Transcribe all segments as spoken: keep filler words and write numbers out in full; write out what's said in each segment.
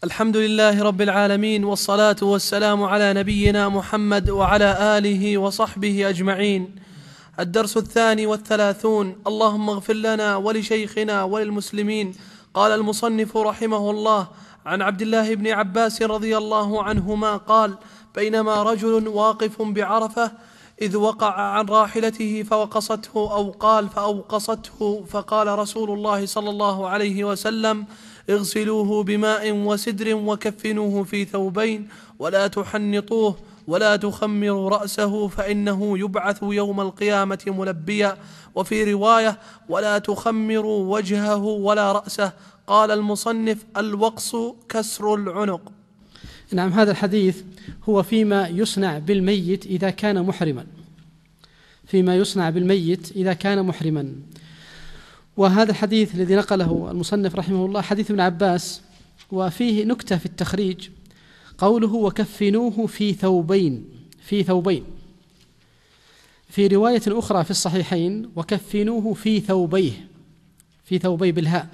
الحمد لله رب العالمين، والصلاة والسلام على نبينا محمد وعلى آله وصحبه أجمعين. الدرس الثاني والثلاثون. اللهم اغفر لنا ولشيخنا وللمسلمين. قال المصنف رحمه الله: عن عبد الله بن عباس رضي الله عنهما قال: بينما رجل واقف بعرفة إذ وقع عن راحلته فوقصته، أو قال فأوقصته، فقال رسول الله صلى الله عليه وسلم: اغسلوه بماء وسدر وكفنوه في ثوبين ولا تحنطوه ولا تخمروا رأسه فإنه يبعث يوم القيامة ملبيا. وفي رواية: ولا تخمروا وجهه ولا رأسه. قال المصنف: الوقص كسر العنق. نعم، هذا الحديث هو فيما يصنع بالميت إذا كان محرما، فيما يصنع بالميت إذا كان محرما. وهذا الحديث الذي نقله المصنف رحمه الله حديث ابن عباس، وفيه نكتة في التخريج، قوله: وكفنوه في ثوبين في ثوبين في رواية أخرى في الصحيحين: وكفنوه في ثوبيه في ثوبي بالهاء،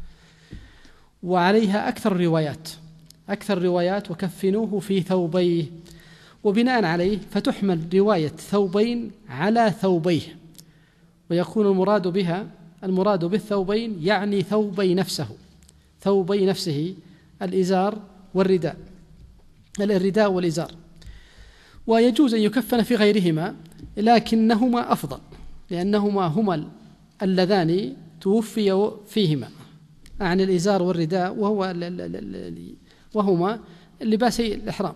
وعليها أكثر الروايات أكثر الروايات وكفنوه في ثوبيه، وبناء عليه فتحمل رواية ثوبين على ثوبيه، ويكون المراد بها المراد بالثوبين يعني ثوبي نفسه ثوبي نفسه الإزار والرداء الرداء والإزار. ويجوز أن يكفن في غيرهما، لكنهما أفضل، لأنهما هما اللذان توفي فيهما عن الإزار والرداء، وهو وهما لباسي الإحرام.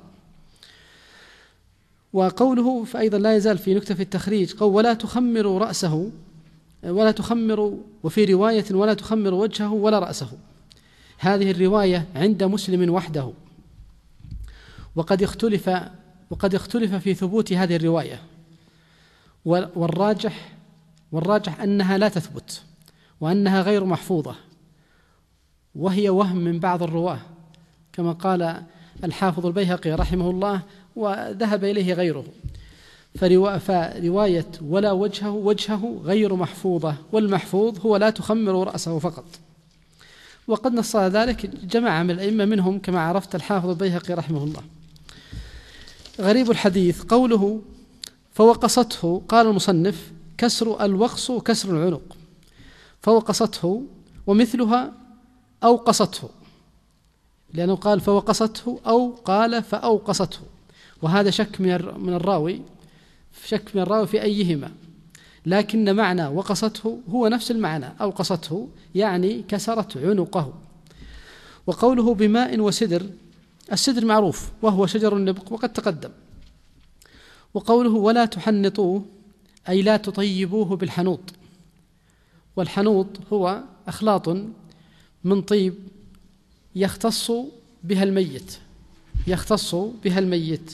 وقوله فأيضا لا يزال في نكتة في التخريج قول: ولا تخمروا رأسه ولا تخمروا، وفي رواية: ولا تخمروا وجهه ولا رأسه. هذه الرواية عند مسلم وحده، وقد اختلف وقد اختلف في ثبوت هذه الرواية، والراجح والراجح أنها لا تثبت، وأنها غير محفوظة، وهي وهم من بعض الرواة، كما قال الحافظ البيهقي رحمه الله، وذهب إليه غيره. فرواية ولا وجهه وجهه غير محفوظة، والمحفوظ هو لا تخمر رأسه فقط. وقد نص ذلك جماعة من الأئمة، منهم كما عرفت الحافظ البيهقي رحمه الله. غريب الحديث قوله فوقصته، قال المصنف: كسر الوقص كسر العنق، فوقصته ومثلها أوقصته، لأنه قال فوقصته أو قال فأوقصته، وهذا شك من الراوي شك من الراوي في أيهما، لكن معنى وقصته هو نفس المعنى، أوقصته يعني كسرت عنقه. وقوله بماء وسدر، السدر معروف وهو شجر النبق وقد تقدم. وقوله ولا تحنطوه أي لا تطيبوه بالحنوط، والحنوط هو أخلاط من طيب يختص بها الميت يختص بها الميت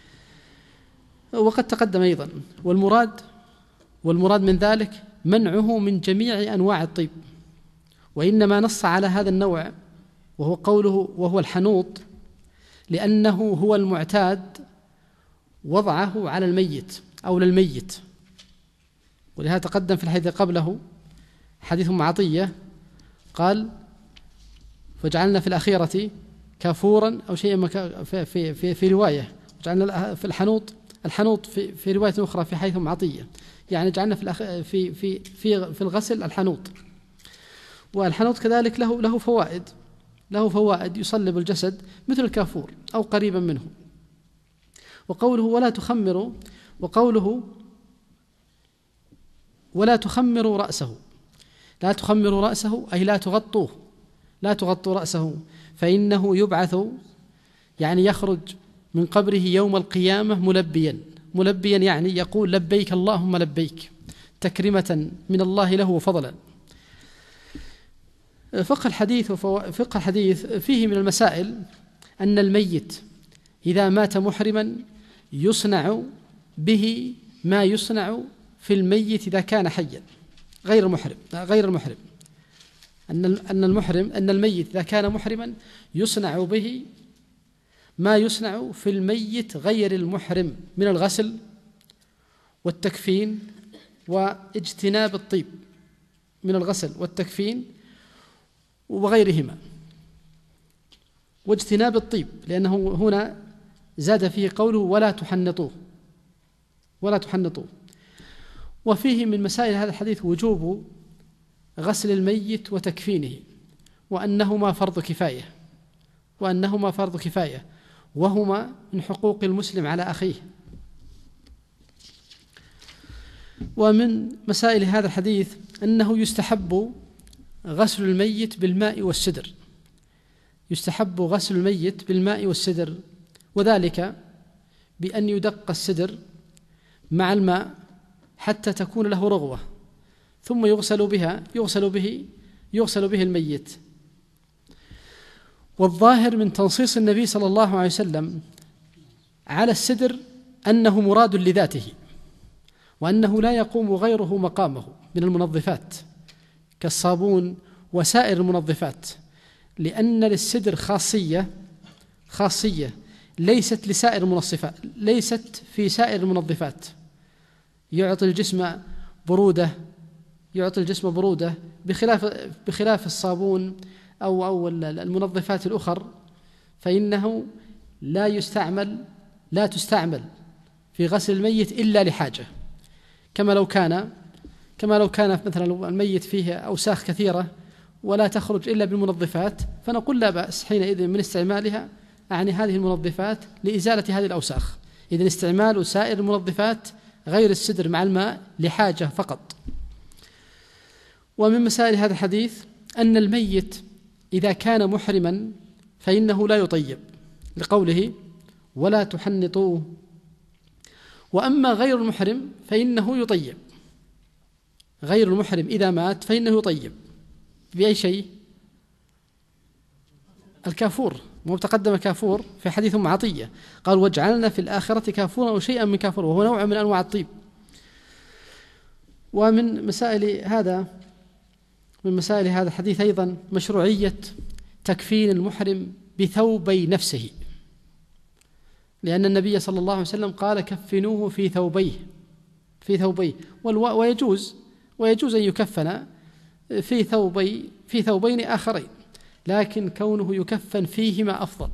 وقد تقدم أيضا. والمراد والمراد من ذلك منعه من جميع أنواع الطيب، وإنما نص على هذا النوع وهو قوله وهو الحنوط لأنه هو المعتاد وضعه على الميت أو للميت. ولهذا تقدم في الحديث قبله حديث أم عطية قال: فجعلنا في الأخيرة كافورا أو شيئا في, في, في, في رواية، وجعلنا في الحنوط الحنوط في, في رواية أخرى في حديث أم عطية، يعني جعلنا في, في, في, في, في الغسل الحنوط. والحنوط كذلك له له فوائد له فوائد يصلب الجسد مثل الكافور أو قريبا منه. وقوله ولا تخمروا وقوله ولا تخمروا رأسه لا تخمروا رأسه أي لا تغطوه لا تغطوا رأسه فإنه يبعث، يعني يخرج من قبره يوم القيامة ملبيا ملبيا يعني يقول لبيك اللهم لبيك، تكرمة من الله له وفضلا. فقه الحديث وفقه الحديث فيه من المسائل أن الميت إذا مات محرما يصنع به ما يصنع في الميت إذا كان حيا غير المحرم غير المحرم أن أن المحرم أن الميت إذا كان محرما يصنع به ما يصنع في الميت غير المحرم من الغسل والتكفين واجتناب الطيب من الغسل والتكفين وغيرهما. واجتناب الطيب، لأنه هنا زاد فيه قوله ولا تحنطوه ولا تحنطوه. وفيه من مسائل هذا الحديث وجوب غسل الميت وتكفينه، وأنهما فرض كفاية وأنهما فرض كفاية وهما من حقوق المسلم على أخيه. ومن مسائل هذا الحديث أنه يستحب غسل الميت بالماء والسدر يستحب غسل الميت بالماء والسدر وذلك بأن يدق السدر مع الماء حتى تكون له رغوة، ثم يغسل بها يغسل به يغسل به الميت. والظاهر من تنصيص النبي صلى الله عليه وسلم على السدر أنه مراد لذاته، وأنه لا يقوم غيره مقامه من المنظفات كالصابون وسائر المنظفات، لأن للسدر خاصية خاصية ليست لسائر المنظفات ليست في سائر المنظفات، يعطي الجسم برودة يعطي الجسم برودة بخلاف بخلاف الصابون أو أو المنظفات الأخر، فإنه لا يستعمل لا تستعمل في غسل الميت إلا لحاجة، كما لو كان كما لو كان مثلا الميت فيه أوساخ كثيرة ولا تخرج إلا بالمنظفات، فنقول لا بأس حينئذ من استعمالها يعني هذه المنظفات لإزالة هذه الأوساخ. إذن استعمال سائر المنظفات غير السدر مع الماء لحاجة فقط. ومن مسائل هذا الحديث أن الميت إذا كان محرما فإنه لا يطيب، لقوله ولا تحنطوه. وأما غير المحرم فإنه يطيب، غير المحرم إذا مات فإنه يطيب بأي شيء؟ الكافور، مو تقدم كافور في حديث أم عطية قال واجعلنا في الآخرة كافورا أو شيئا من كافور، وهو نوع من أنواع الطيب. ومن مسائل هذا من مسائل هذا الحديث أيضا مشروعية تكفين المحرم بثوبي نفسه، لأن النبي صلى الله عليه وسلم قال كفنوه في ثوبيه في ثوبيه ويجوز ويجوز أن يكفن في ثوبي في ثوبين آخرين، لكن كونه يكفن فيهما أفضل.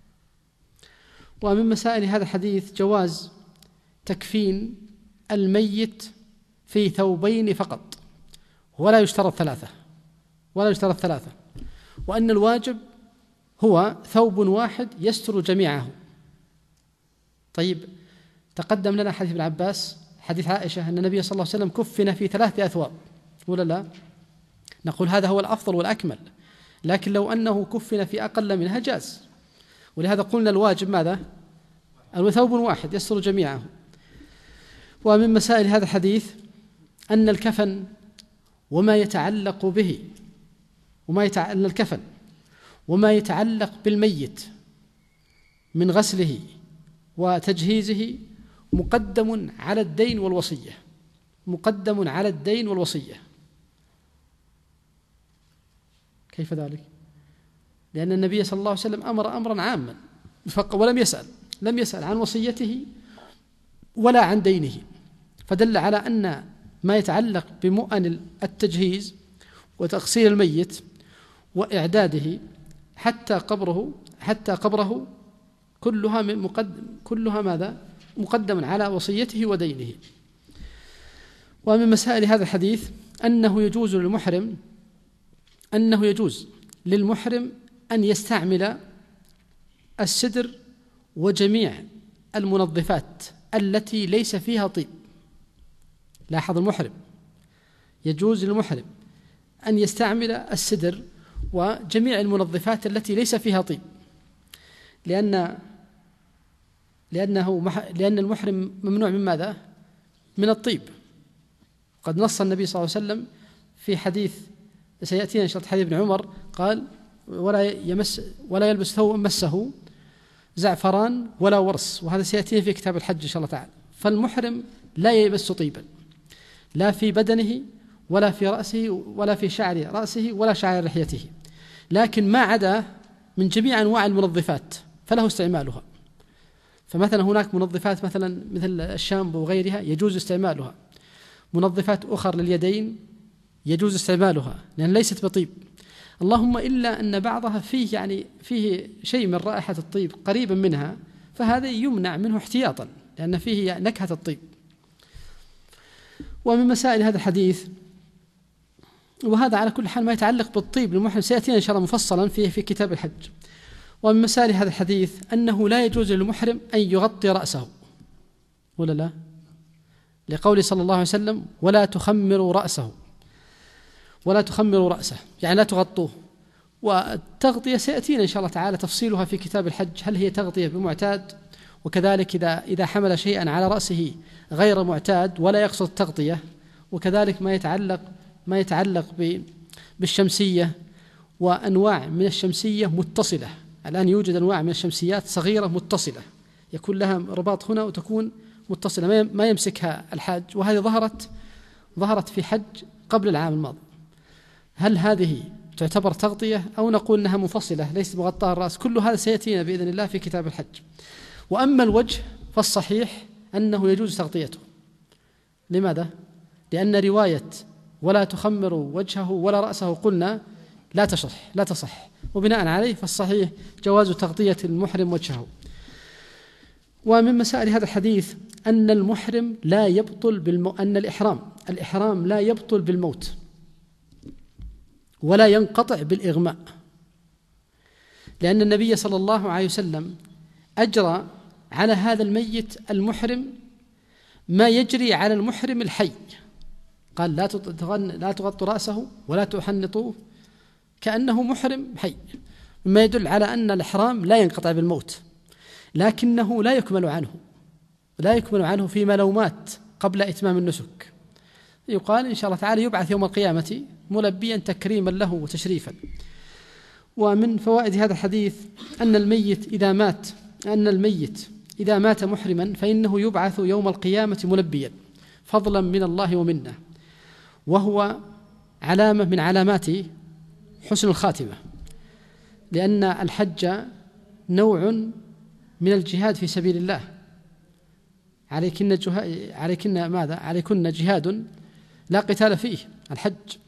ومن مسائل هذا الحديث جواز تكفين الميت في ثوبين فقط، ولا يشترط ثلاثة ولا يشترط ثلاثة وأن الواجب هو ثوب واحد يستر جميعه. طيب، تقدم لنا حديث ابن عباس حديث عائشة أن النبي صلى الله عليه وسلم كفن في ثلاثة أثواب، ولا لا؟ نقول هذا هو الأفضل والأكمل، لكن لو أنه كفن في أقل منها جاز، ولهذا قلنا الواجب ماذا؟ ثوب واحد يستر جميعه. ومن مسائل هذا الحديث أن الكفن وما يتعلق به وما يتع... أن الكفن وما يتعلق بالميت من غسله وتجهيزه مقدم على الدين والوصية مقدم على الدين والوصية. كيف ذلك؟ لأن النبي صلى الله عليه وسلم أمر أمرا عاما ولم يسأل لم يسأل عن وصيته ولا عن دينه، فدل على أن ما يتعلق بمؤن التجهيز وتغسيل الميت وإعداده حتى قبره حتى قبره كلها من مقدم كلها ماذا؟ مقدم على وصيته ودينه. ومن مسائل هذا الحديث أنه يجوز للمحرم أنه يجوز للمحرم أن يستعمل السدر وجميع المنظفات التي ليس فيها طيب. لاحظ، المحرم يجوز للمحرم أن يستعمل السدر وجميع المنظفات التي ليس فيها طيب، لأن لأنه مح... لأن المحرم ممنوع من ماذا؟ من الطيب. قد نص النبي صلى الله عليه وسلم في حديث سيأتينا إن شاء الله حديث ابن عمر قال ولا يمس ولا يلبس ثوب مسه زعفران ولا ورس، وهذا سيأتينا في كتاب الحج إن شاء الله تعالى. فالمحرم لا يمس طيبا لا في بدنه ولا في رأسه ولا في شعر رأسه ولا شعر لحيته، لكن ما عدا من جميع أنواع المنظفات فله استعمالها. فمثلا هناك منظفات مثلا مثل الشامبو وغيرها يجوز استعمالها، منظفات أخرى لليدين يجوز استعمالها لأن ليست بطيب، اللهم إلا أن بعضها فيه يعني فيه شيء من رائحة الطيب قريبا منها، فهذا يمنع منه احتياطا لأن فيه نكهة الطيب. ومن مسائل هذا الحديث، وهذا على كل حال ما يتعلق بالطيب للمحرم سيأتينا إن شاء الله مفصلا فيه في كتاب الحج. ومن مسائل هذا الحديث أنه لا يجوز للمحرم أن يغطي رأسه، ولا لا؟ لقول صلى الله عليه وسلم ولا تخمروا رأسه، ولا تخمروا رأسه يعني لا تغطوه. والتغطية سيأتينا إن شاء الله تعالى تفصيلها في كتاب الحج، هل هي تغطية بمعتاد، وكذلك إذا إذا حمل شيئا على رأسه غير معتاد ولا يقصد التغطية، وكذلك ما يتعلق ما يتعلق بالشمسية وأنواع من الشمسية متصلة. الآن يوجد أنواع من الشمسيات صغيرة متصلة يكون لها رباط هنا وتكون متصلة ما يمسكها الحاج، وهذه ظهرت ظهرت في حج قبل العام الماضي. هل هذه تعتبر تغطية أو نقول أنها منفصلة ليست مغطاة الرأس؟ كل هذا سيأتينا بإذن الله في كتاب الحج. وأما الوجه فالصحيح أنه يجوز تغطيته. لماذا؟ لأن رواية ولا تخمروا وجهه ولا رأسه قلنا لا تصح لا تصح وبناء عليه فالصحيح جواز تغطية المحرم وجهه. ومن مسائل هذا الحديث أن المحرم لا يبطل بالمو... أن الإحرام الإحرام لا يبطل بالموت ولا ينقطع بالإغماء، لأن النبي صلى الله عليه وسلم أجرى على هذا الميت المحرم ما يجري على المحرم الحي، قال لا لا تغطوا رأسه ولا تحنطوه كأنه محرم حي، مما يدل على أن الإحرام لا ينقطع بالموت، لكنه لا يكمل عنه لا يكمل عنه فيما لو مات قبل إتمام النسك. يقال إن شاء الله تعالى يبعث يوم القيامة ملبيا تكريما له وتشريفا. ومن فوائد هذا الحديث أن الميت إذا مات أن الميت إذا مات محرما فإنه يبعث يوم القيامة ملبيا فضلا من الله ومنه، وهو علامة من علامات حسن الخاتمة، لأن الحج نوع من الجهاد في سبيل الله. عليكن جهاد عليكن ماذا عليكن جهاد لا قتال فيه الحج.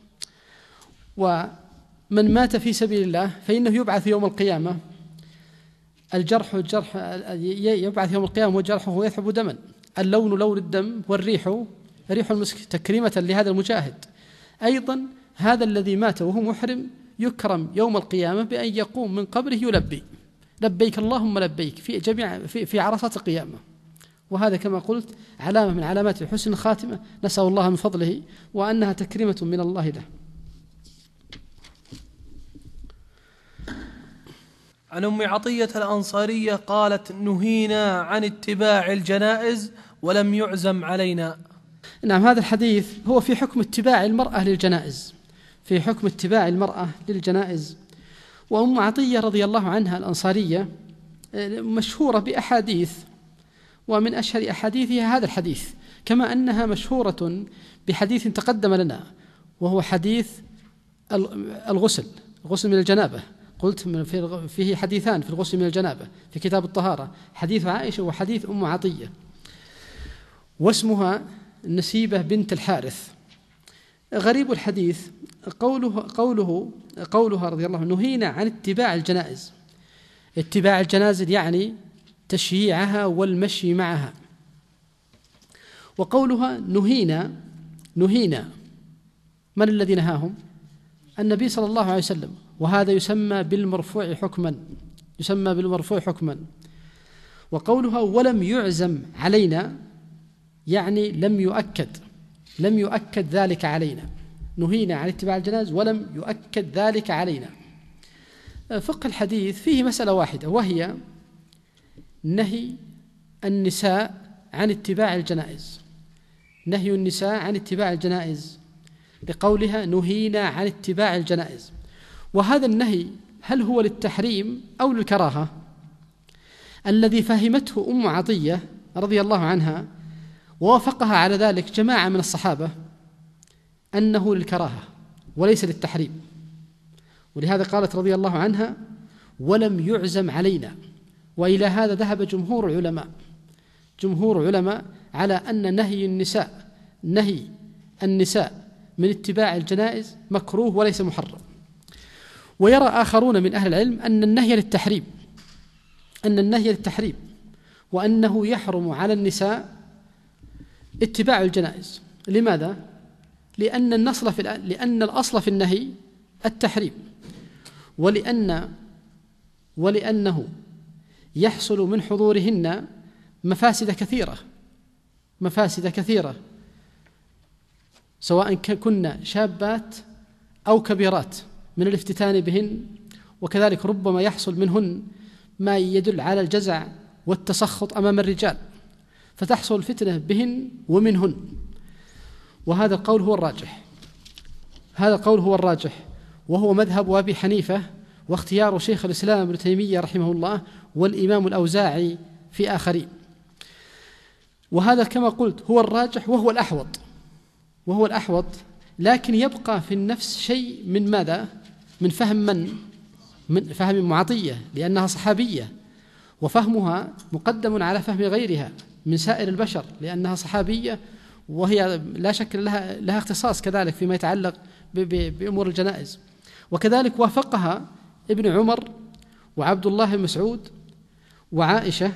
ومن مات في سبيل الله فإنه يبعث يوم القيامة الجرح الجرح يبعث يوم القيامة وجرحه يذهب دما، اللون لون الدم والريح ريح المسك تكريمة لهذا المجاهد. أيضا هذا الذي مات وهو محرم يكرم يوم القيامة بأن يقوم من قبره يلبي لبيك اللهم لبيك في جميع في, في عرصات القيامة، وهذا كما قلت علامة من علامات حسن الخاتمة، نسأل الله من فضله وأنها تكريمة من الله له. عن أم عطية الأنصارية قالت نهينا عن اتباع الجنائز ولم يعزم علينا. نعم، هذا الحديث هو في حكم اتباع المرأة للجنائز في حكم اتباع المرأة للجنائز. وأم عطية رضي الله عنها الأنصارية مشهورة بأحاديث، ومن أشهر أحاديثها هذا الحديث، كما أنها مشهورة بحديث تقدم لنا وهو حديث الغسل غسل من الجنابة. قلت فيه حديثان في الغسل من الجنابة في كتاب الطهارة، حديث عائشة وحديث أم عطية، واسمها نسيبة بنت الحارث. غريب الحديث قوله قوله قولها رضي الله عنه نهينا عن اتباع الجنائز. اتباع الجنازة يعني تشييعها والمشي معها. وقولها نهينا نهينا من الذي نهاهم؟ النبي صلى الله عليه وسلم، وهذا يسمى بالمرفوع حكما يسمى بالمرفوع حكما. وقولها ولم يعزم علينا يعني لم يؤكد لم يؤكد ذلك علينا. نهينا عن اتباع الجنائز ولم يؤكد ذلك علينا. فقه الحديث فيه مسألة واحدة، وهي نهي النساء عن اتباع الجنائز نهي النساء عن اتباع الجنائز لقولها نهينا عن اتباع الجنائز. وهذا النهي هل هو للتحريم أو للكراهة؟ الذي فهمته أم عطية رضي الله عنها ووافقها على ذلك جماعة من الصحابة أنه للكراهة وليس للتحريم، ولهذا قالت رضي الله عنها ولم يعزم علينا. وإلى هذا ذهب جمهور العلماء جمهور علماء على أن نهي النساء نهي النساء من اتباع الجنائز مكروه وليس محرم. ويرى آخرون من أهل العلم أن النهي للتحريم أن النهي للتحريم وأنه يحرم على النساء اتباع الجنائز. لماذا؟ لأن النصل في لأن الأصل في النهي التحريم، ولأن ولأنه يحصل من حضورهن مفاسد كثيرة مفاسد كثيرة سواء كن شابات أو كبيرات من الافتتان بهن، وكذلك ربما يحصل منهن ما يدل على الجزع والتسخط أمام الرجال، فتحصل فتنة بهن ومنهن. وهذا القول هو الراجح هذا القول هو الراجح وهو مذهب أبي حنيفة واختيار شيخ الإسلام ابن تيمية رحمه الله والإمام الأوزاعي في آخرين. وهذا كما قلت هو الراجح وهو الأحوط وهو الأحوط لكن يبقى في النفس شيء من ماذا؟ من فهم من؟ من فهم معطية، لأنها صحابية وفهمها مقدم على فهم غيرها من سائر البشر، لأنها صحابية وهي لا شك لها, لها اختصاص كذلك فيما يتعلق بأمور الجنائز. وكذلك وافقها ابن عمر وعبد الله بن مسعود وعائشة،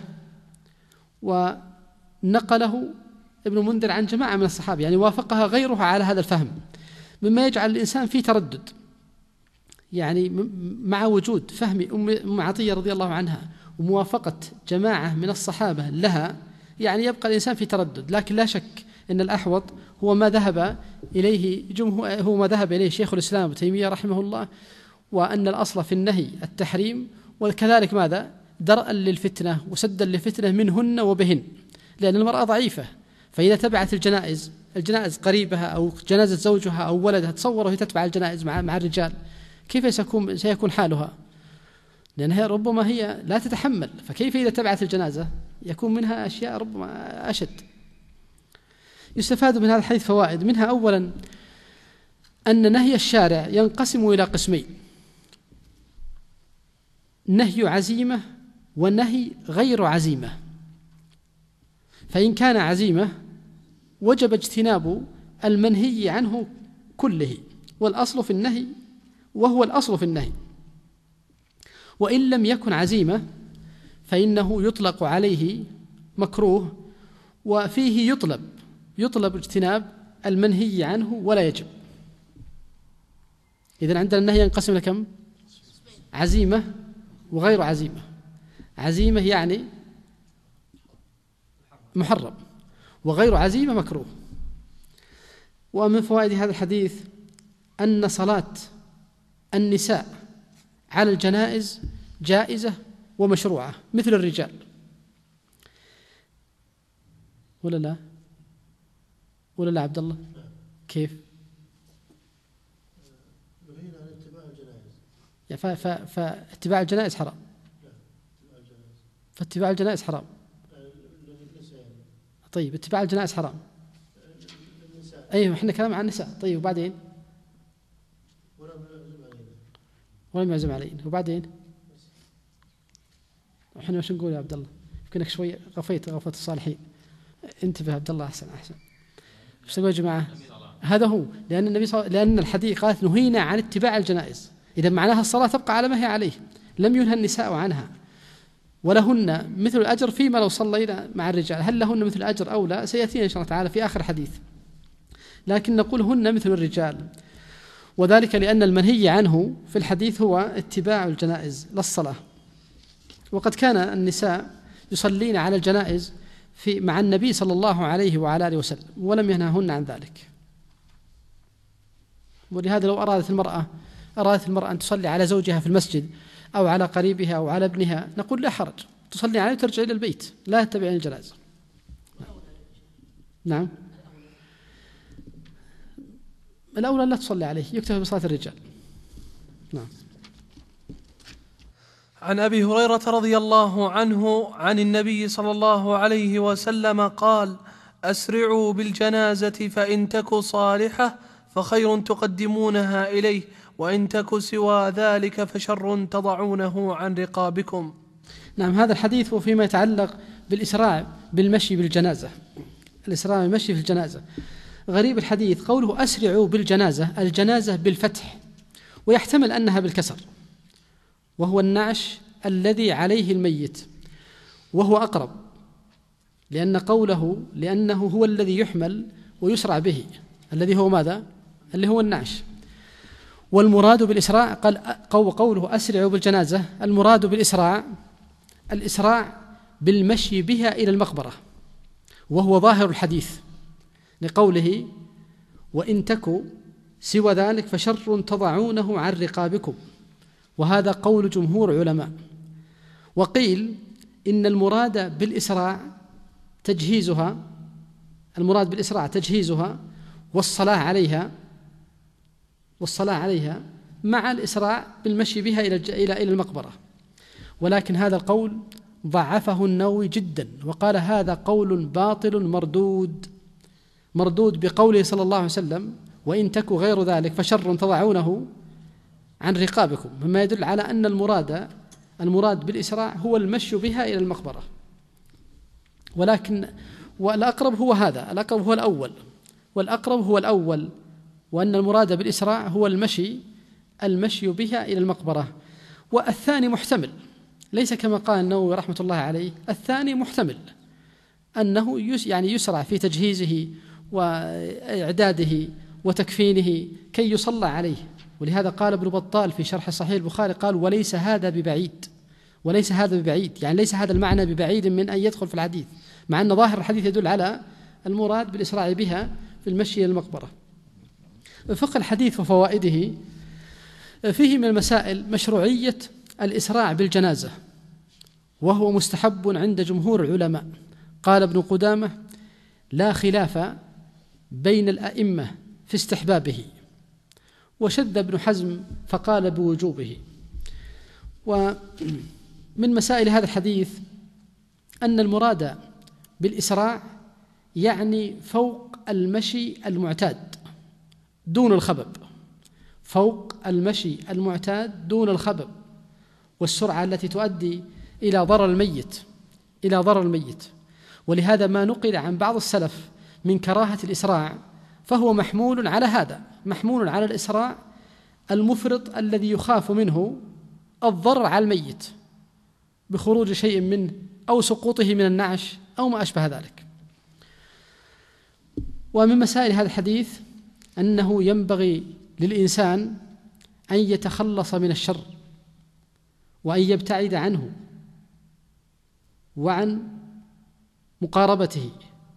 ونقله ابن منذر عن جماعة من الصحابة، يعني وافقها غيرها على هذا الفهم، مما يجعل الإنسان فيه تردد، يعني مع وجود فهم أم عطية رضي الله عنها وموافقة جماعة من الصحابة لها، يعني يبقى الإنسان في تردد. لكن لا شك أن الأحوط هو ما ذهب إليه جمهور هو ما ذهب إليه شيخ الإسلام ابن تيمية رحمه الله، وأن الأصل في النهي التحريم، وكذلك ماذا؟ درءا للفتنة وسدا للفتنة منهن وبهن، لأن المرأة ضعيفة، فإذا تبعت الجنائز الجنائز قريبها أو جنازة زوجها أو ولدها، تصوروا هي تتبع الجنائز مع مع الرجال، كيف سيكون سيكون حالها؟ لأنها ربما هي لا تتحمل، فكيف إذا تبعت الجنازة يكون منها أشياء ربما أشد. يستفاد من هذا الحديث فوائد، منها أولا أن نهي الشارع ينقسم إلى قسمين: نهي عزيمة ونهي غير عزيمة. فإن كان عزيمة وجب اجتناب المنهي عنه كله، والأصل في النهي وهو الأصل في النهي. وإن لم يكن عزيمة فإنه يطلق عليه مكروه، وفيه يطلب يطلب اجتناب المنهي عنه ولا يجب. إذن عندنا النهي ينقسم لكم؟ عزيمة وغير عزيمة. عزيمة يعني محرم، وغير عزيمة مكروه. ومن فوائد هذا الحديث أن صلاة النساء على الجنائز جائزة ومشروعة مثل الرجال، ولا لا؟ ولا لا عبد الله؟ كيف؟ فاتباع الجنائز حرام. فاتباع الجنائز حرام. طيب اتباع الجنائز حرام. أيوة إحنا كلام عن النساء. طيب وبعدين؟ ولم يعزم علينا. وبعدين؟ إحنا وش نقول يا عبد الله؟ يمكنك شوي غفيت غفوة الصالحين. انتبه عبد الله. أحسن أحسن. ايش تقول يا جماعة؟ هذا هو، لأن النبي صلى لأن الحديث قالت نهينا عن اتباع الجنائز، إذا معناها الصلاة تبقى على ما هي عليه، لم ينهى النساء عنها، ولهن مثل الأجر فيما لو صلينا مع الرجال. هل لهن مثل الأجر أو لا سيأتينا إن شاء الله تعالى في آخر حديث، لكن نقول هن مثل الرجال، وذلك لأن المنهي عنه في الحديث هو اتباع الجنائز للصلاة. وقد كان النساء يصلين على الجنائز في مع النبي صلى الله عليه وعلى آله وسلم، ولم ينههن عن ذلك. ولهذا لو أرادت المرأة أرادت المرأة أن تصلي على زوجها في المسجد أو على قريبها أو على ابنها، نقول لا حرج، تصلي عليه وترجع إلى البيت، لا تتبعين الجنازة. نعم، الأولى لا تصلي عليه، يكتفى بصلاة الرجال. نعم. عن أبي هريرة رضي الله عنه عن النبي صلى الله عليه وسلم قال: أسرعوا بالجنازة فإن تك صالحة فخير تقدمونها إليه، وإن تك سوى ذلك فشر تضعونه عن رقابكم. نعم، هذا الحديث هو فيما يتعلق بالإسراع بالمشي بالجنازة، الإسراع بالمشي في الجنازة. غريب الحديث قوله أسرعوا بالجنازة، الجنازة بالفتح، ويحتمل أنها بالكسر، وهو النعش الذي عليه الميت، وهو أقرب، لأن قوله لأنه هو الذي يحمل ويسرع به، الذي هو ماذا؟ اللي هو النعش. والمراد بالإسراع قال قوله أسرعوا بالجنازة، المراد بالإسراع الإسراع بالمشي بها إلى المقبرة، وهو ظاهر الحديث لقوله وإن تكوا سوى ذلك فشر تضعونه عن رقابكم، وهذا قول جمهور علماء. وقيل إن المراد بالإسراع تجهيزها المراد بالإسراع تجهيزها والصلاة عليها والصلاة عليها مع الإسراع بالمشي بها إلى إلى إلى المقبرة. ولكن هذا القول ضعفه النووي جدا، وقال هذا قول باطل مردود مردود بقوله صلى الله عليه وسلم وإن تكوا غير ذلك فشر تضعونه عن رقابكم، مما يدل على أن المراد المراد بالإسراع هو المشي بها إلى المقبرة. ولكن والأقرب هو هذا الأقرب هو الأول والأقرب هو الأول وأن المراد بالإسراع هو المشي المشي بها إلى المقبرة. والثاني محتمل، ليس كما قال النووي رحمة الله عليه، الثاني محتمل أنه يس يعني يسرع في تجهيزه وإعداده وتكفينه كي يصلى عليه. ولهذا قال ابن بطال في شرح صحيح البخاري قال وليس هذا ببعيد وليس هذا ببعيد يعني ليس هذا المعنى ببعيد من أن يدخل في الحديث، مع أن ظاهر الحديث يدل على المراد بالإسراع بها في المشي إلى المقبرة. فقه الحديث وفوائده، فيه من المسائل مشروعية الإسراع بالجنازة، وهو مستحب عند جمهور العلماء. قال ابن قدامة لا خلاف بين الأئمة في استحبابه، وشد ابن حزم فقال بوجوبه. ومن مسائل هذا الحديث أن المراد بالإسراع يعني فوق المشي المعتاد دون الخبب، فوق المشي المعتاد دون الخبب والسرعة التي تؤدي إلى ضرر الميت إلى ضرر الميت. ولهذا ما نقل عن بعض السلف من كراهة الإسراع فهو محمول على هذا، محمول على الإسراع المفرط الذي يخاف منه الضرر على الميت بخروج شيء منه أو سقوطه من النعش أو ما أشبه ذلك. ومن مسائل هذا الحديث أنه ينبغي للإنسان أن يتخلص من الشر وأن يبتعد عنه وعن مقاربته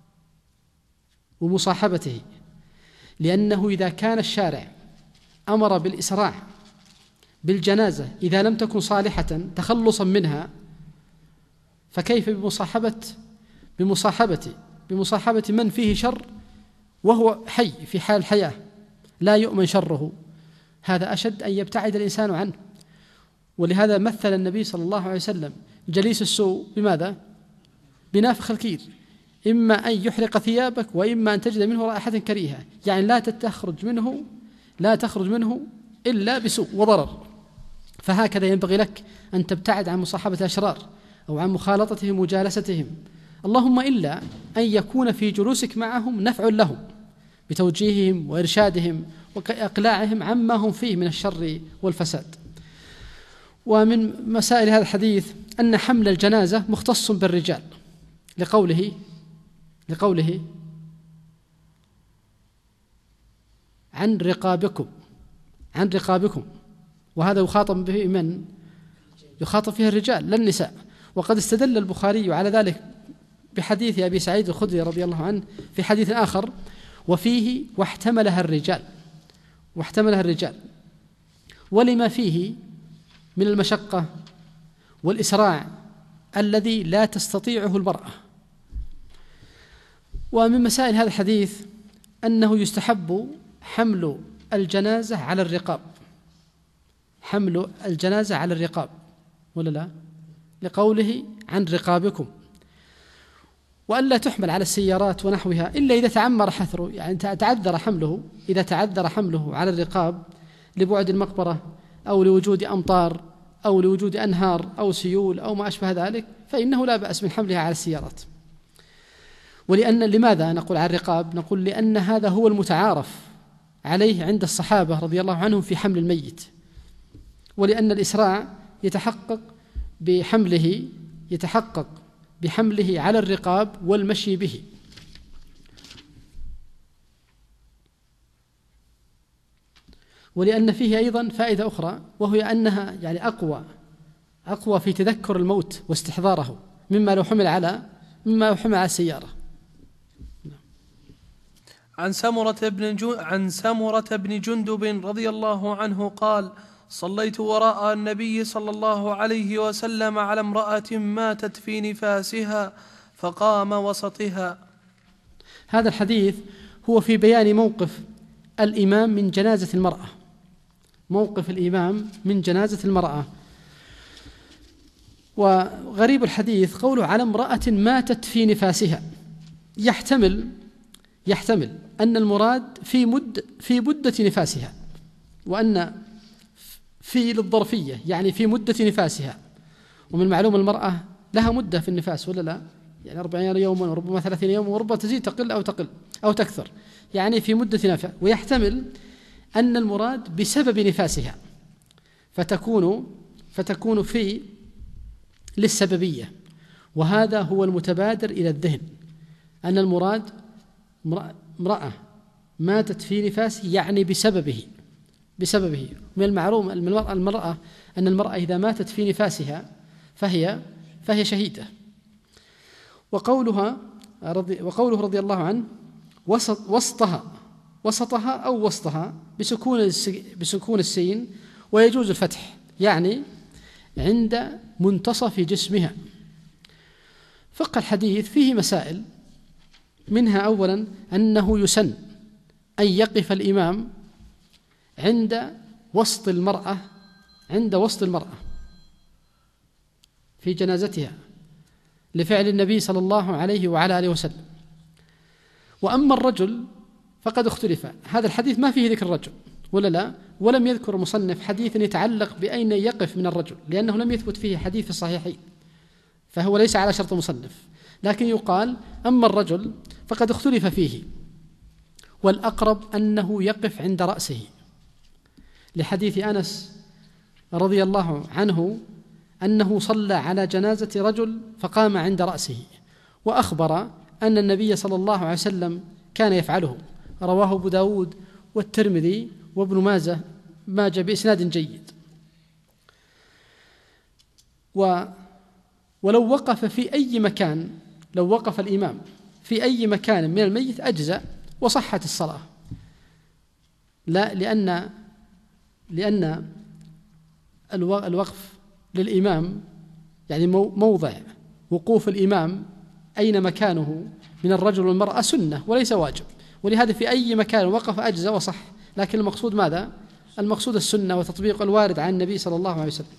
ومصاحبته، لأنه إذا كان الشارع أمر بالإسراع بالجنازة إذا لم تكن صالحة تخلصا منها، فكيف بمصاحبة بمصاحبة بمصاحبة من فيه شر وهو حي في حال الحياة لا يؤمن شره؟ هذا أشد أن يبتعد الإنسان عنه. ولهذا مثل النبي صلى الله عليه وسلم جليس السوء بماذا؟ بنافخ الكير، إما أن يحرق ثيابك وإما أن تجد منه رائحة كريهة، يعني لا تخرج منه لا تخرج منه إلا بسوء وضرر. فهكذا ينبغي لك أن تبتعد عن مصاحبة الأشرار أو عن مخالطتهم ومجالستهم، اللهم إلا أن يكون في جلوسك معهم نفع لهم بتوجيههم وإرشادهم وإقلاعهم عما هم فيه من الشر والفساد. ومن مسائل هذا الحديث أن حمل الجنازة مختص بالرجال لقوله لقوله عن رقابكم عن رقابكم وهذا يخاطب به من؟ يخاطب فيه الرجال لا النساء. وقد استدل البخاري على ذلك بحديث أبي سعيد الخدري رضي الله عنه في حديث آخر وفيه واحتملها الرجال واحتملها الرجال ولما فيه من المشقة والإسراع الذي لا تستطيعه المرأة. ومن مسائل هذا الحديث أنه يستحب حمل الجنازة على الرقاب حمل الجنازة على الرقاب ولا لا؟ لقوله عن رقابكم، وألا تحمل على السيارات ونحوها إلا إذا تعمر حثره، يعني تعذر حمله إذا تعذر حمله على الرقاب لبعد المقبرة أو لوجود أمطار أو لوجود أنهار أو سيول أو ما أشبه ذلك، فإنه لا بأس من حملها على السيارات. ولأن لماذا نقول على الرقاب؟ نقول لأن هذا هو المتعارف عليه عند الصحابة رضي الله عنهم في حمل الميت، ولأن الإسراع يتحقق بحمله يتحقق بحمله على الرقاب والمشي به. ولأن فيه أيضا فائدة أخرى، وهي أنها يعني أقوى أقوى في تذكر الموت واستحضاره مما لو حمل على مما لو حمل على السيارة. عن سمرة بن عن سمرة بن جندب رضي الله عنه قال: صليت وراء النبي صلى الله عليه وسلم على امرأة ماتت في نفاسها فقام وسطها. هذا الحديث هو في بيان موقف الإمام من جنازة المرأة، موقف الإمام من جنازة المرأة. وغريب الحديث قوله على امرأة ماتت في نفاسها، يحتمل يحتمل أن المراد في مد في مدة نفاسها، وأن في للظرفية يعني في مدة نفاسها. ومن معلوم المرأة لها مدة في النفاس ولا لا؟ يعني أربعين يوما وربما ثلاثين يوما وربما تزيد تقل أو تقل أو تكثر، يعني في مدة نفاس. ويحتمل أن المراد بسبب نفاسها، فتكون فتكون في للسببية، وهذا هو المتبادر إلى الذهن، أن المراد امرأة ماتت في نفاسه يعني بسببه بسببه من المعلوم المرأة أن المرأة إذا ماتت في نفاسها فهي فهي شهيدة. وقولها رضي وقوله رضي الله عنه وسط وسطها وسطها أو وسطها بسكون بسكون السين، ويجوز الفتح يعني عند منتصف جسمها. فقه الحديث فيه مسائل، منها أولا أنه يسن أن يقف الإمام عند وسط المرأة عند وسط المرأة في جنازتها لفعل النبي صلى الله عليه وعلى آله وسلم. وأما الرجل فقد اختلف، هذا الحديث ما فيه ذكر الرجل ولا لا، ولم يذكر المصنف حديث يتعلق بأين يقف من الرجل، لأنه لم يثبت فيه حديث في الصحيحين، فهو ليس على شرط المصنف. لكن يقال أما الرجل فقد اختلف فيه، والأقرب أنه يقف عند رأسه، لحديث أنس رضي الله عنه أنه صلى على جنازة رجل فقام عند رأسه، وأخبر أن النبي صلى الله عليه وسلم كان يفعله. رواه أبو داود والترمذي وابن ماجه ماجه بإسناد جيد. و ولو وقف في أي مكان لو وقف الإمام في أي مكان من الميت أجزأ وصحت الصلاة، لا لأن لأن الوقف للإمام يعني موضع وقوف الإمام أين مكانه من الرجل والمرأة سنة وليس واجب، ولهذا في أي مكان وقف أجزأ وصح. لكن المقصود ماذا؟ المقصود السنة وتطبيق الوارد عن النبي صلى الله عليه وسلم.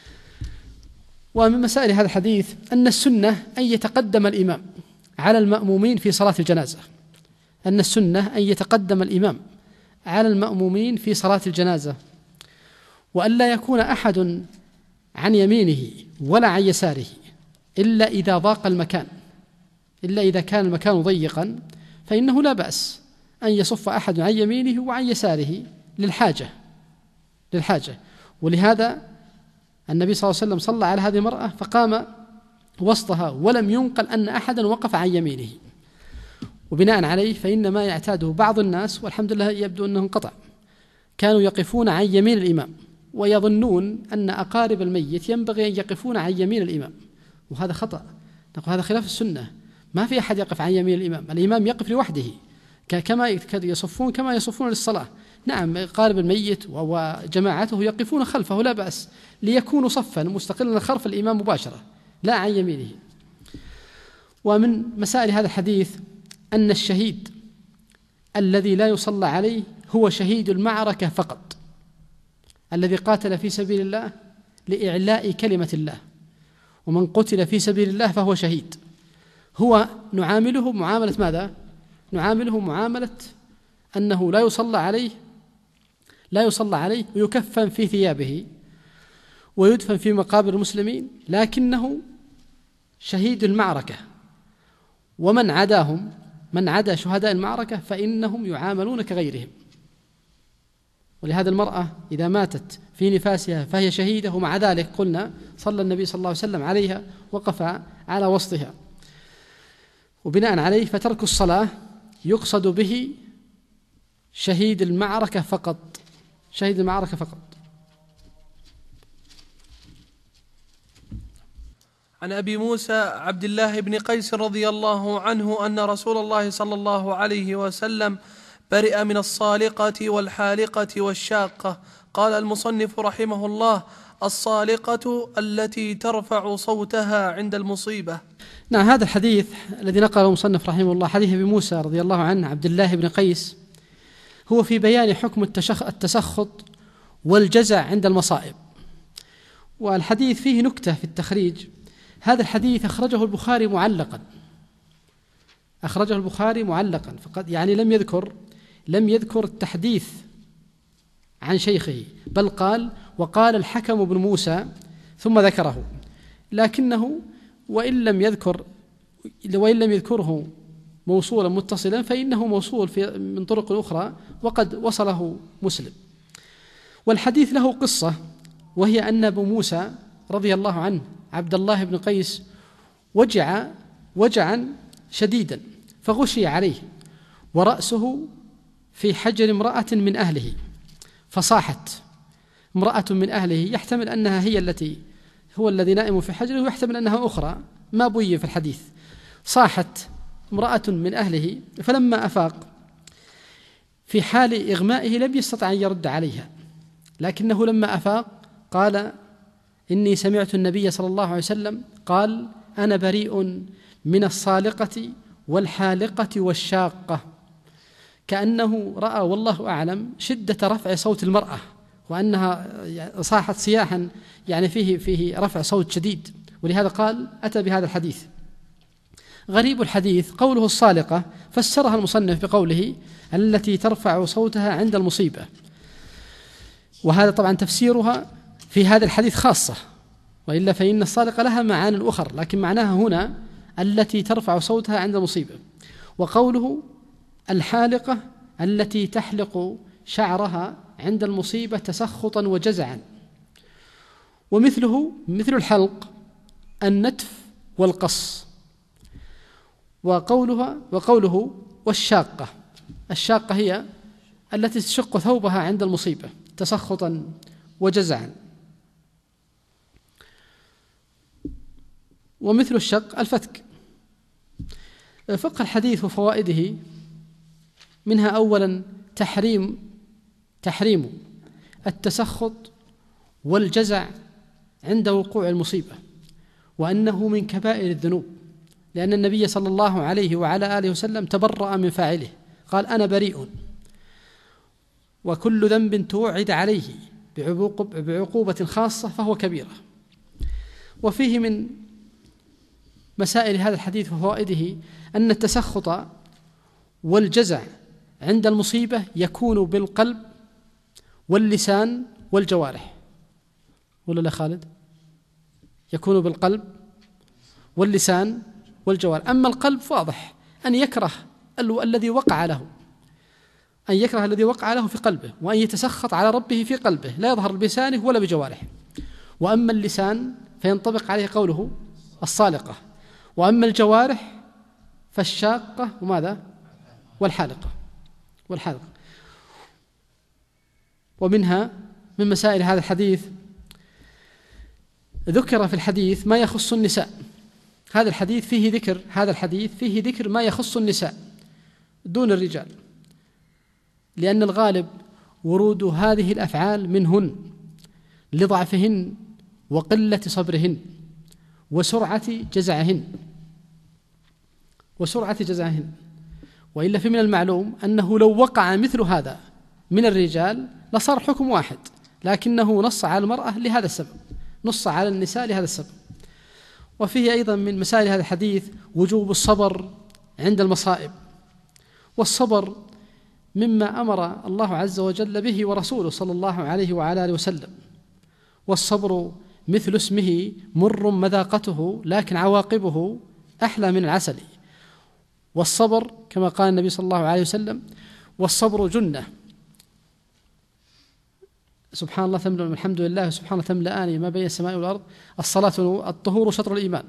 ومن مسائل هذا الحديث أن السنة أن يتقدم الإمام على المأمومين في صلاة الجنازة، أن السنة أن يتقدم الإمام على المأمومين في صلاة الجنازة، وأن لا يكون أحد عن يمينه ولا عن يساره إلا إذا ضاق المكان، إلا إذا كان المكان ضيقا فإنه لا بأس أن يصف أحد عن يمينه وعن يساره للحاجة للحاجة ولهذا النبي صلى الله عليه وسلم صلى على هذه المرأة فقام وسطها، ولم ينقل أن أحدا وقف عن يمينه. وبناء عليه فإن ما يعتاده بعض الناس، والحمد لله يبدو أنه انقطع، كانوا يقفون عن يمين الإمام ويظنون أن أقارب الميت ينبغي أن يقفون عن يمين الإمام، وهذا خطأ. نقول هذا خلاف السنة، ما في أحد يقف عن يمين الإمام، الإمام يقف لوحده كما يصفون كما يصفون للصلاة. نعم قارب الميت وجماعته يقفون خلفه لا بأس، ليكونوا صفا مستقلا خلف الإمام مباشرة لا عن يمينه. ومن مسائل هذا الحديث أن الشهيد الذي لا يصلى عليه هو شهيد المعركة فقط، الذي قاتل في سبيل الله لإعلاء كلمة الله، ومن قتل في سبيل الله فهو شهيد. هو نعامله معاملة ماذا؟ نعامله معاملة أنه لا يصلى عليه لا يصلى عليه ويكفن في ثيابه ويدفن في مقابر المسلمين، لكنه شهيد المعركة. ومن عداهم من عدا شهداء المعركة فإنهم يعاملون كغيرهم. ولهذا المرأة إذا ماتت في نفاسها فهي شهيدة، ومع ذلك قلنا صلى النبي صلى الله عليه وسلم عليها، وقف على وسطها. وبناء عليه فترك الصلاة يقصد به شهيد المعركة فقط، شهيد المعركة فقط. عن أبي موسى عبد الله بن قيس رضي الله عنه أن رسول الله صلى الله عليه وسلم برئ من الصالقة والحالقة والشاقة. قال المصنف رحمه الله: الصالقة التي ترفع صوتها عند المصيبة. نعم، هذا الحديث الذي نقله المصنف رحمه الله حديث أبي موسى رضي الله عنه عبد الله بن قيس، هو في بيان حكم التسخط والجزع عند المصائب. والحديث فيه نكتة في التخريج. هذا الحديث أخرجه البخاري معلقا، أخرجه البخاري معلقا فقد يعني لم يذكر لم يذكر التحديث عن شيخه، بل قال: وقال الحكم بن موسى، ثم ذكره. لكنه وإن لم يذكر وإن لم يذكره موصولا متصلا فإنه موصول في من طرق أخرى، وقد وصله مسلم. والحديث له قصة، وهي أن أبو موسى رضي الله عنه عبد الله بن قيس وجع وجعا شديدا فغشي عليه، ورأسه في حجر امرأة من أهله، فصاحت امرأة من أهله، يحتمل أنها هي التي هو الذي نائم في حجره، ويحتمل أنها أخرى ما بين في الحديث. صاحت امرأة من أهله، فلما أفاق في حال إغمائه لم يستطع أن يرد عليها، لكنه لما أفاق قال: إني سمعت النبي صلى الله عليه وسلم قال: أنا بريء من الصالقة والحالقة والشاقة، كأنه رأى والله أعلم شدة رفع صوت المرأة، وأنها صاحت صياحا يعني فيه فيه رفع صوت شديد، ولهذا قال أتى بهذا الحديث. غريب الحديث قوله الصالقة، فسرها المصنف بقوله التي ترفع صوتها عند المصيبة، وهذا طبعا تفسيرها في هذا الحديث خاصة، وإلا فإن الصالقة لها معاني أخرى، لكن معناها هنا التي ترفع صوتها عند المصيبة. وقوله الحالقة التي تحلق شعرها عند المصيبة تسخطا وجزعا. ومثله مثل الحلق النتف والقص. وقولها وقوله والشاقة، الشاقة هي التي تشق ثوبها عند المصيبة تسخطا وجزعا. ومثل الشق الفتك. فقه الحديث وفوائده: منها أولا تحريم تحريم التسخط والجزع عند وقوع المصيبة، وأنه من كبائر الذنوب، لأن النبي صلى الله عليه وعلى آله وسلم تبرأ من فاعله، قال: أنا بريء، وكل ذنب توعد عليه بعقوبة خاصة فهو كبيرة. وفيه من مسائل هذا الحديث وفوائده أن التسخط والجزع عند المصيبة يكون بالقلب واللسان والجوارح، ولا لا خالد؟ يكون بالقلب واللسان والجوارح. أما القلب واضح أن يكره الذي وقع له أن يكره الذي وقع له في قلبه، وأن يتسخط على ربه في قلبه، لا يظهر بلسانه ولا بجوارحه. وأما اللسان فينطبق عليه قوله الصالقة، وأما الجوارح فالشاقة وماذا؟ والحالقة والحالقة. ومنها من مسائل هذا الحديث ذكر في الحديث ما يخص النساء. هذا الحديث فيه ذكر هذا الحديث فيه ذكر ما يخص النساء دون الرجال، لأن الغالب ورود هذه الأفعال منهن لضعفهن وقلة صبرهن وسرعة جزعهن وسرعة جزعهن وإلا فمن المعلوم أنه لو وقع مثل هذا من الرجال لصار حكم واحد، لكنه نص على المرأة لهذا السبب، نص على النساء لهذا السبب. وفيه أيضا من مسائل هذا الحديث وجوب الصبر عند المصائب، والصبر مما أمر الله عز وجل به ورسوله صلى الله عليه وعلى آله وسلم. والصبر مثل اسمه مر مذاقته لكن عواقبه أحلى من العسل. والصبر كما قال النبي صلى الله عليه وسلم: والصبر جنة. سبحان الله تملأ الحمد لله سبحان الله تملأان ما بين السماء والأرض. الصلاة الطهور شطر الإيمان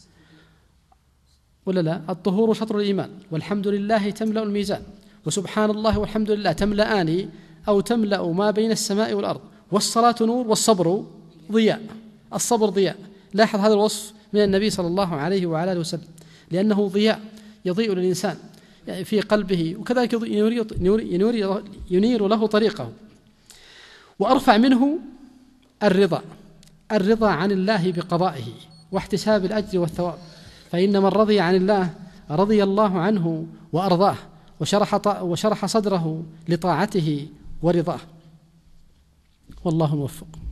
ولا لا؟ الطهور شطر الإيمان، والحمد لله تملأ الميزان، وسبحان الله والحمد لله تملأان أو تملأ ما بين السماء والأرض. والصلاة نور والصبر ضياء. الصبر ضياء. لاحظ هذا الوصف من النبي صلى الله عليه وعلى آله وسلم، لأنه ضياء يضيء للإنسان في قلبه، وكذلك ينير, ينير له طريقه. وأرفع منه الرضا، الرضا عن الله بقضائه واحتساب الأجر والثواب، فإن من رضي عن الله رضي الله عنه وأرضاه وشرح, وشرح صدره لطاعته ورضاه. والله الموفق.